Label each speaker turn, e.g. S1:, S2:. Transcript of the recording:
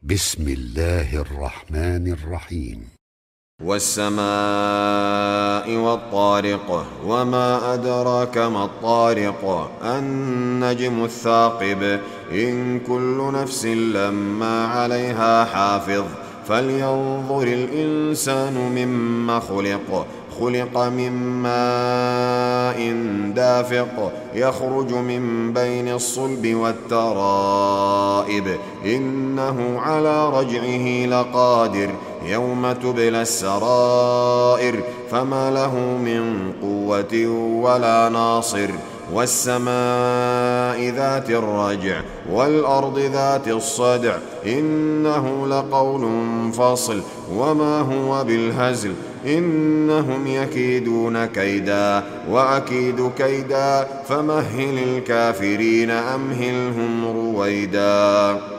S1: بسم الله الرحمن الرحيم.
S2: والسماء والطارق وما أدراك ما الطارق النجم الثاقب إن كل نفس لما عليها حافظ فلينظر الإنسان مما خلق من ماء دافق يخرج من بين الصلب والترائب إنه على رجعه لقادر يوم تبلى السرائر فما له من قوة ولا ناصر والسماء ذات الرجع والأرض ذات الصدع إنه لقول فصل وما هو بالهزل إنهم يكيدون كيدا وأكيد كيدا فمهل الكافرين أمهلهم رويدا.